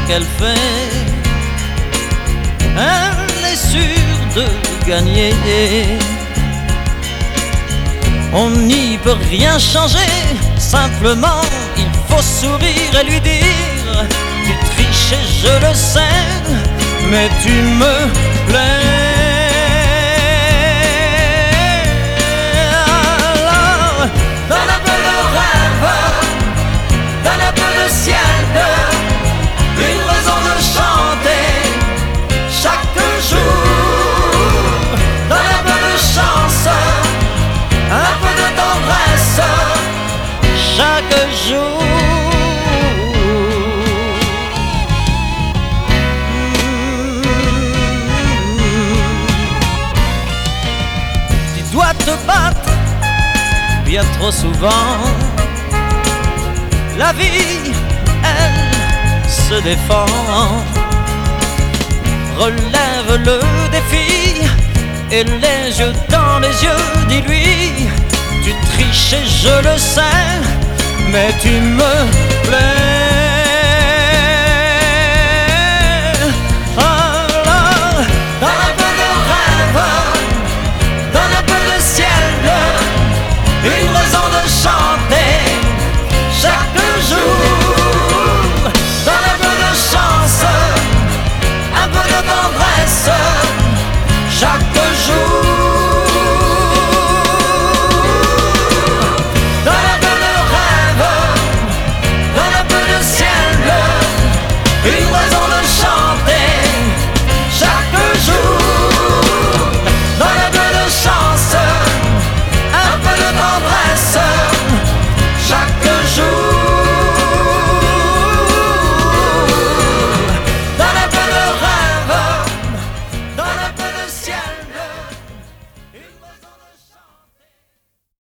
qu'elle fait, elle est sûre de gagner. On n'y peut rien changer, simplement il faut sourire et lui dire: tu triches et je le sais, mais tu me plais. Alors, donne un peu de rêve, donne un peu de ciel, une raison de chanter chaque jour. Donne un peu de chance, un peu de tendresse chaque jour. Tu dois te battre bien trop souvent. La vie, elle se défend. Relève le défi et les yeux dans les yeux, dis-lui: tu triches et je le sais, mais tu me plais. Alors, donne un peu de rêve, donne un peu de ciel, une raison de chanter